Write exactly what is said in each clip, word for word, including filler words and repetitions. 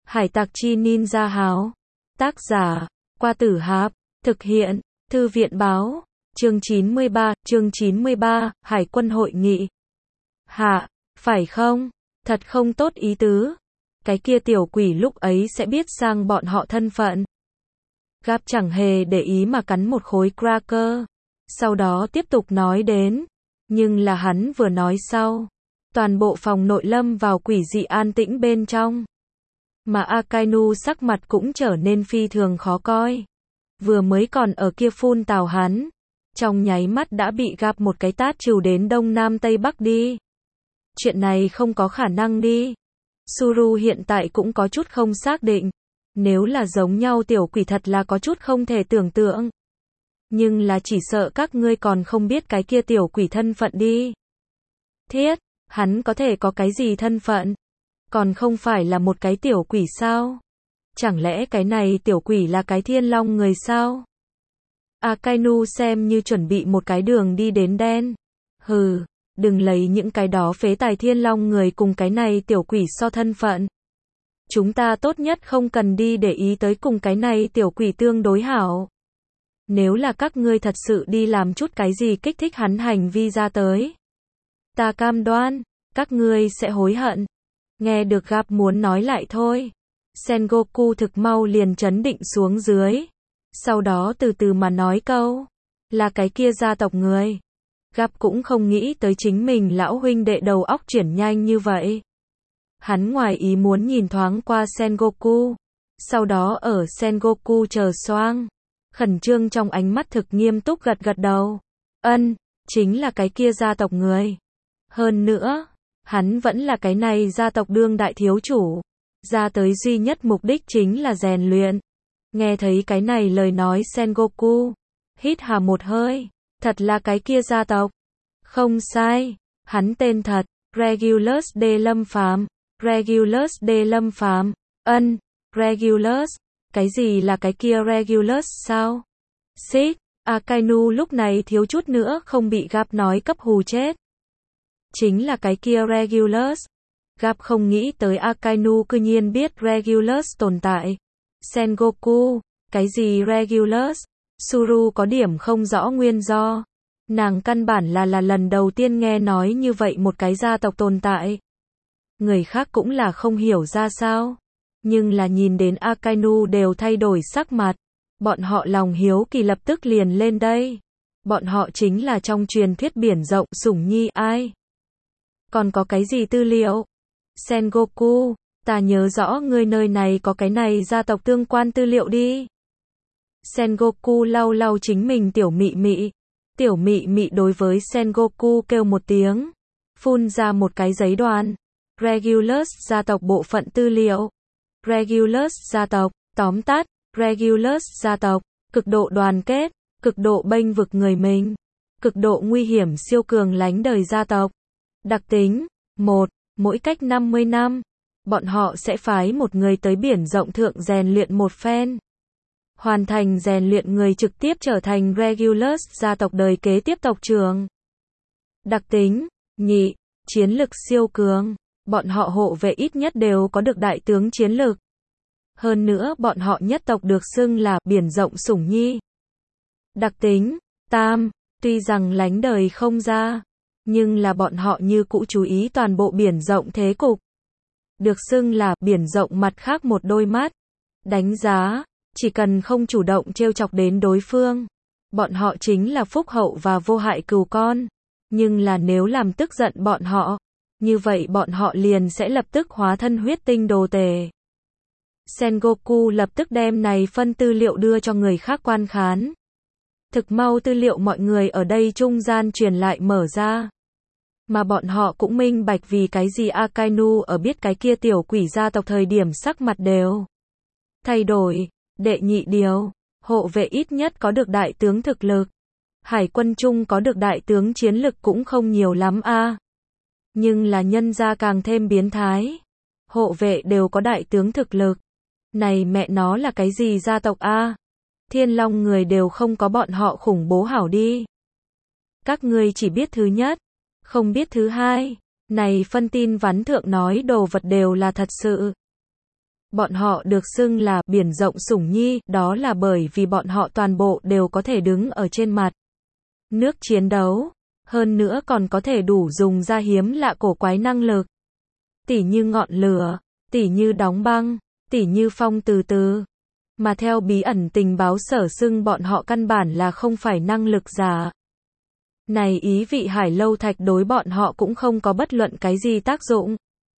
Hải tặc chi ninja háo. Tác giả, Qua Tử Háp. Thực hiện, Thư viện báo. Chương chín mươi ba, chương chín mươi ba, Hải quân hội nghị. Hạ, phải không? Thật không tốt ý tứ. Cái kia tiểu quỷ lúc ấy sẽ biết sang bọn họ thân phận. Gap chẳng hề để ý mà cắn một khối cracker. Sau đó tiếp tục nói đến. Nhưng là hắn vừa nói sau. Toàn bộ phòng nội lâm vào quỷ dị an tĩnh bên trong. Mà Akainu sắc mặt cũng trở nên phi thường khó coi. Vừa mới còn ở kia phun tào hắn. Trong nháy mắt đã bị Gap một cái tát trừ đến đông nam tây bắc đi. Chuyện này không có khả năng đi. Suru hiện tại cũng có chút không xác định. Nếu là giống nhau tiểu quỷ thật là có chút không thể tưởng tượng. Nhưng là chỉ sợ các ngươi còn không biết cái kia tiểu quỷ thân phận đi. Thiết, hắn có thể có cái gì thân phận? Còn không phải là một cái tiểu quỷ sao? Chẳng lẽ cái này tiểu quỷ là cái thiên long người sao? Akainu xem như chuẩn bị một cái đường đi đến đen. Hừ, đừng lấy những cái đó phế tài thiên long người cùng cái này tiểu quỷ so thân phận. Chúng ta tốt nhất không cần đi để ý tới cùng cái này tiểu quỷ tương đối hảo. Nếu là các ngươi thật sự đi làm chút cái gì kích thích hắn hành vi ra tới. Ta cam đoan, các ngươi sẽ hối hận. Nghe được Gap muốn nói lại thôi. Sengoku thực mau liền chấn định xuống dưới. Sau đó từ từ mà nói câu. Là cái kia gia tộc người. Gap cũng không nghĩ tới chính mình lão huynh đệ đầu óc chuyển nhanh như vậy. Hắn ngoài ý muốn nhìn thoáng qua Sengoku. Sau đó ở Sengoku chờ xoang. Khẩn trương trong ánh mắt thực nghiêm túc gật gật đầu. Ân, chính là cái kia gia tộc người. Hơn nữa, hắn vẫn là cái này gia tộc đương đại thiếu chủ. Ra tới duy nhất mục đích chính là rèn luyện. Nghe thấy cái này lời nói Sengoku. Hít hà một hơi. Thật là cái kia gia tộc. Không sai. Hắn tên thật. Regulus D. Lâm Phàm. Regulus D. Lâm Phàm. Ân. Regulus. Cái gì là cái kia Regulus sao? Xích. Akainu lúc này thiếu chút nữa không bị Gap nói cấp hù chết. Chính là cái kia Regulus. Gap không nghĩ tới Akainu cư nhiên biết Regulus tồn tại. Sengoku, cái gì Regulus? Suru có điểm không rõ nguyên do. Nàng căn bản là là lần đầu tiên nghe nói như vậy một cái gia tộc tồn tại. Người khác cũng là không hiểu ra sao. Nhưng là nhìn đến Akainu đều thay đổi sắc mặt. Bọn họ lòng hiếu kỳ lập tức liền lên đây. Bọn họ chính là trong truyền thuyết biển rộng sủng nhi ai? Còn có cái gì tư liệu? Sengoku, ta nhớ rõ ngươi nơi này có cái này gia tộc tương quan tư liệu đi. Sengoku lau lau chính mình tiểu mị mị. Tiểu mị mị đối với Sengoku kêu một tiếng. Phun ra một cái giấy đoàn. Regulus gia tộc bộ phận tư liệu. Regulus gia tộc, tóm tắt. Regulus gia tộc, cực độ đoàn kết, cực độ bênh vực người mình. Cực độ nguy hiểm siêu cường lánh đời gia tộc. Đặc tính, một. Mỗi cách năm mươi năm, bọn họ sẽ phái một người tới biển rộng thượng rèn luyện một phen. Hoàn thành rèn luyện người trực tiếp trở thành Regulus gia tộc đời kế tiếp tộc trưởng. Đặc tính, nhị, chiến lực siêu cường. Bọn họ hộ vệ ít nhất đều có được đại tướng chiến lực. Hơn nữa bọn họ nhất tộc được xưng là biển rộng sủng nhi. Đặc tính, tam, tuy rằng lánh đời không ra. Nhưng là bọn họ như cũ chú ý toàn bộ biển rộng thế cục. Được xưng là biển rộng mặt khác một đôi mắt. Đánh giá, chỉ cần không chủ động trêu chọc đến đối phương. Bọn họ chính là phúc hậu và vô hại cừu con. Nhưng là nếu làm tức giận bọn họ, như vậy bọn họ liền sẽ lập tức hóa thân huyết tinh đồ tể. Sengoku lập tức đem này phân tư liệu đưa cho người khác quan khán. Thực mau tư liệu mọi người ở đây trung gian truyền lại mở ra. Mà bọn họ cũng minh bạch vì cái gì Akainu ở biết cái kia tiểu quỷ gia tộc thời điểm sắc mặt đều thay đổi. Đệ nhị điều, hộ vệ ít nhất có được đại tướng thực lực. Hải quân chung có được đại tướng chiến lực cũng không nhiều lắm a. Nhưng là nhân gia càng thêm biến thái. Hộ vệ đều có đại tướng thực lực. Này mẹ nó là cái gì gia tộc a? Thiên long người đều không có bọn họ khủng bố hảo đi. Các ngươi chỉ biết thứ nhất, không biết thứ hai. Này phân tin vắn thượng nói đồ vật đều là thật sự. Bọn họ được xưng là biển rộng sủng nhi, đó là bởi vì bọn họ toàn bộ đều có thể đứng ở trên mặt nước chiến đấu, hơn nữa còn có thể đủ dùng ra hiếm lạ cổ quái năng lực. Tỉ như ngọn lửa, tỉ như đóng băng, tỉ như phong từ từ. Mà theo bí ẩn tình báo sở xưng bọn họ căn bản là không phải năng lực giả. Này ý vị hải lâu thạch đối bọn họ cũng không có bất luận cái gì tác dụng.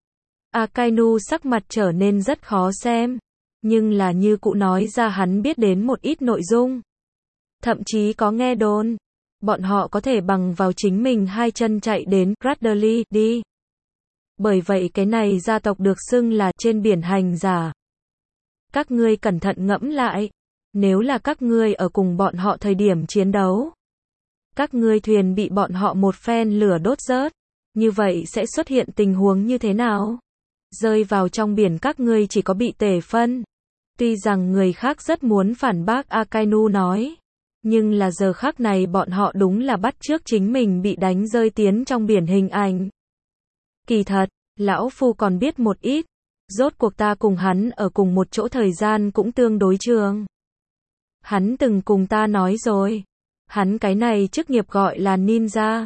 Akainu sắc mặt trở nên rất khó xem, nhưng là như cụ nói ra hắn biết đến một ít nội dung. Thậm chí có nghe đồn, bọn họ có thể bằng vào chính mình hai chân chạy đến Bradley đi. Bởi vậy cái này gia tộc được xưng là trên biển hành giả. Các ngươi cẩn thận ngẫm lại, nếu là các ngươi ở cùng bọn họ thời điểm chiến đấu, các ngươi thuyền bị bọn họ một phen lửa đốt rớt, như vậy sẽ xuất hiện tình huống như thế nào? Rơi vào trong biển các ngươi chỉ có bị tể phân. Tuy rằng người khác rất muốn phản bác Akainu nói, nhưng là giờ khắc này bọn họ đúng là bắt chước chính mình bị đánh rơi tiến trong biển hình ảnh. Kỳ thật, lão phu còn biết một ít, rốt cuộc ta cùng hắn ở cùng một chỗ thời gian cũng tương đối trường. Hắn từng cùng ta nói rồi, hắn cái này chức nghiệp gọi là ninja.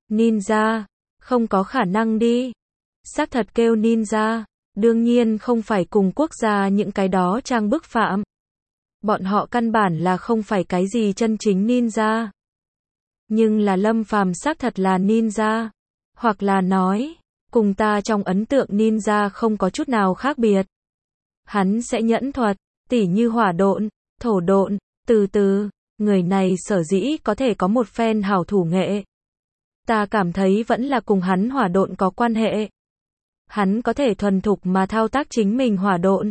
Ninja, không có khả năng đi. Xác thật kêu ninja, đương nhiên không phải cùng quốc gia những cái đó trang bức phạm. Bọn họ căn bản là không phải cái gì chân chính ninja. Nhưng là Lâm Phàm xác thật là ninja. Hoặc là nói, cùng ta trong ấn tượng ninja không có chút nào khác biệt. Hắn sẽ nhẫn thuật, tỉ như hỏa độn, thổ độn, từ từ, người này sở dĩ có thể có một phen hảo thủ nghệ. Ta cảm thấy vẫn là cùng hắn hỏa độn có quan hệ. Hắn có thể thuần thục mà thao tác chính mình hỏa độn.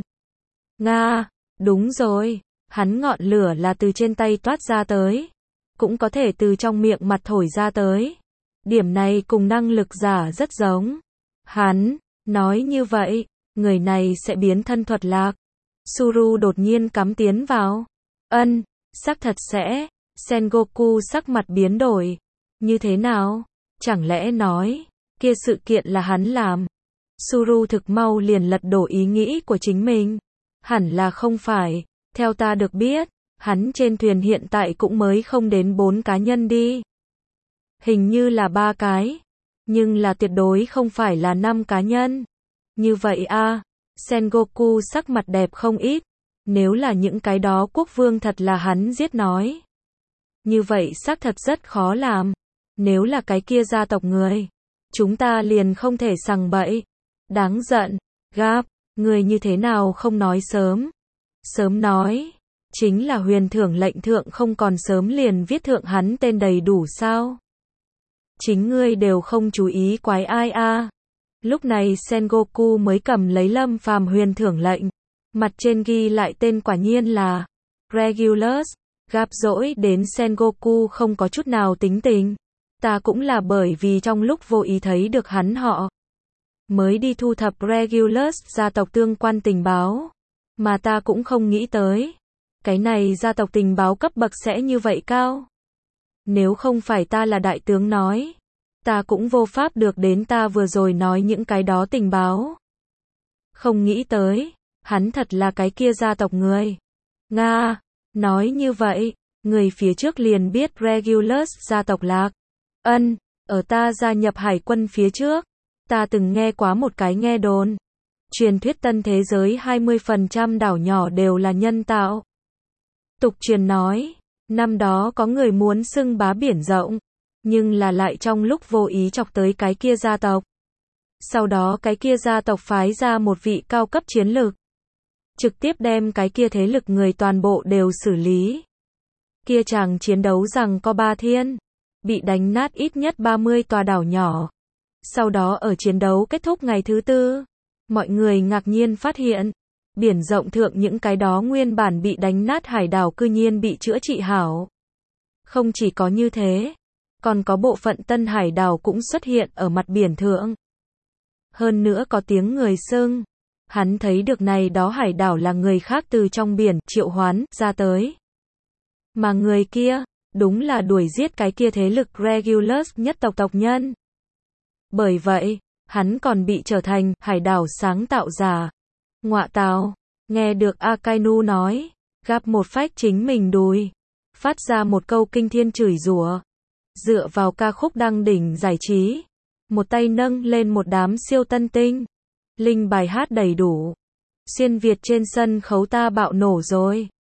Nga, đúng rồi, hắn ngọn lửa là từ trên tay toát ra tới, cũng có thể từ trong miệng mặt thổi ra tới. Điểm này cùng năng lực giả rất giống. Hắn, nói như vậy, người này sẽ biến thân thuật lạc. Suru đột nhiên cắm tiến vào. Ân, xác thật sẽ. Sengoku sắc mặt biến đổi. Như thế nào? Chẳng lẽ nói, kia sự kiện là hắn làm? Suru thực mau liền lật đổ ý nghĩ của chính mình. Hẳn là không phải, theo ta được biết, hắn trên thuyền hiện tại cũng mới không đến bốn cá nhân đi. Hình như là ba cái, nhưng là tuyệt đối không phải là năm cá nhân. Như vậy a, Sengoku sắc mặt đẹp không ít, nếu là những cái đó quốc vương thật là hắn giết nói. Như vậy xác thật rất khó làm, nếu là cái kia gia tộc người, chúng ta liền không thể sằng bậy. Đáng giận, Gap, người như thế nào không nói sớm? Sớm nói, chính là huyền thưởng lệnh thượng không còn sớm liền viết thượng hắn tên đầy đủ sao? Chính ngươi đều không chú ý quái ai a. Lúc này Sengoku mới cầm lấy Lâm Phàm huyền thưởng lệnh, mặt trên ghi lại tên quả nhiên là Regulus. Gap dỗi đến Sengoku không có chút nào tính tình. Ta cũng là bởi vì trong lúc vô ý thấy được hắn họ, mới đi thu thập Regulus gia tộc tương quan tình báo. Mà ta cũng không nghĩ tới, cái này gia tộc tình báo cấp bậc sẽ như vậy cao. Nếu không phải ta là đại tướng nói, ta cũng vô pháp được đến ta vừa rồi nói những cái đó tình báo. Không nghĩ tới, hắn thật là cái kia gia tộc người. Nga, nói như vậy, người phía trước liền biết Regulus gia tộc lạc. Ân, ở ta gia nhập hải quân phía trước, ta từng nghe quá một cái nghe đồn. Truyền thuyết tân thế giới hai mươi phần trăm đảo nhỏ đều là nhân tạo. Tục truyền nói, năm đó có người muốn xưng bá biển rộng, nhưng là lại trong lúc vô ý chọc tới cái kia gia tộc. Sau đó cái kia gia tộc phái ra một vị cao cấp chiến lược, trực tiếp đem cái kia thế lực người toàn bộ đều xử lý. Kia chàng chiến đấu rằng có ba thiên, bị đánh nát ít nhất ba mươi tòa đảo nhỏ. Sau đó ở chiến đấu kết thúc ngày thứ tư, mọi người ngạc nhiên phát hiện, biển rộng thượng những cái đó nguyên bản bị đánh nát hải đảo cư nhiên bị chữa trị hảo. Không chỉ có như thế, còn có bộ phận tân hải đảo cũng xuất hiện ở mặt biển thượng. Hơn nữa có tiếng người xưng, hắn thấy được này đó hải đảo là người khác từ trong biển triệu hoán ra tới. Mà người kia, đúng là đuổi giết cái kia thế lực Regulus nhất tộc tộc nhân. Bởi vậy, hắn còn bị trở thành hải đảo sáng tạo giả. Ngọa tào. Nghe được Akainu nói, gắp một phách chính mình đùi, phát ra một câu kinh thiên chửi rủa. Dựa vào ca khúc đăng đỉnh giải trí, một tay nâng lên một đám siêu tân tinh. Linh bài hát đầy đủ. Xuyên Việt trên sân khấu ta bạo nổ rồi.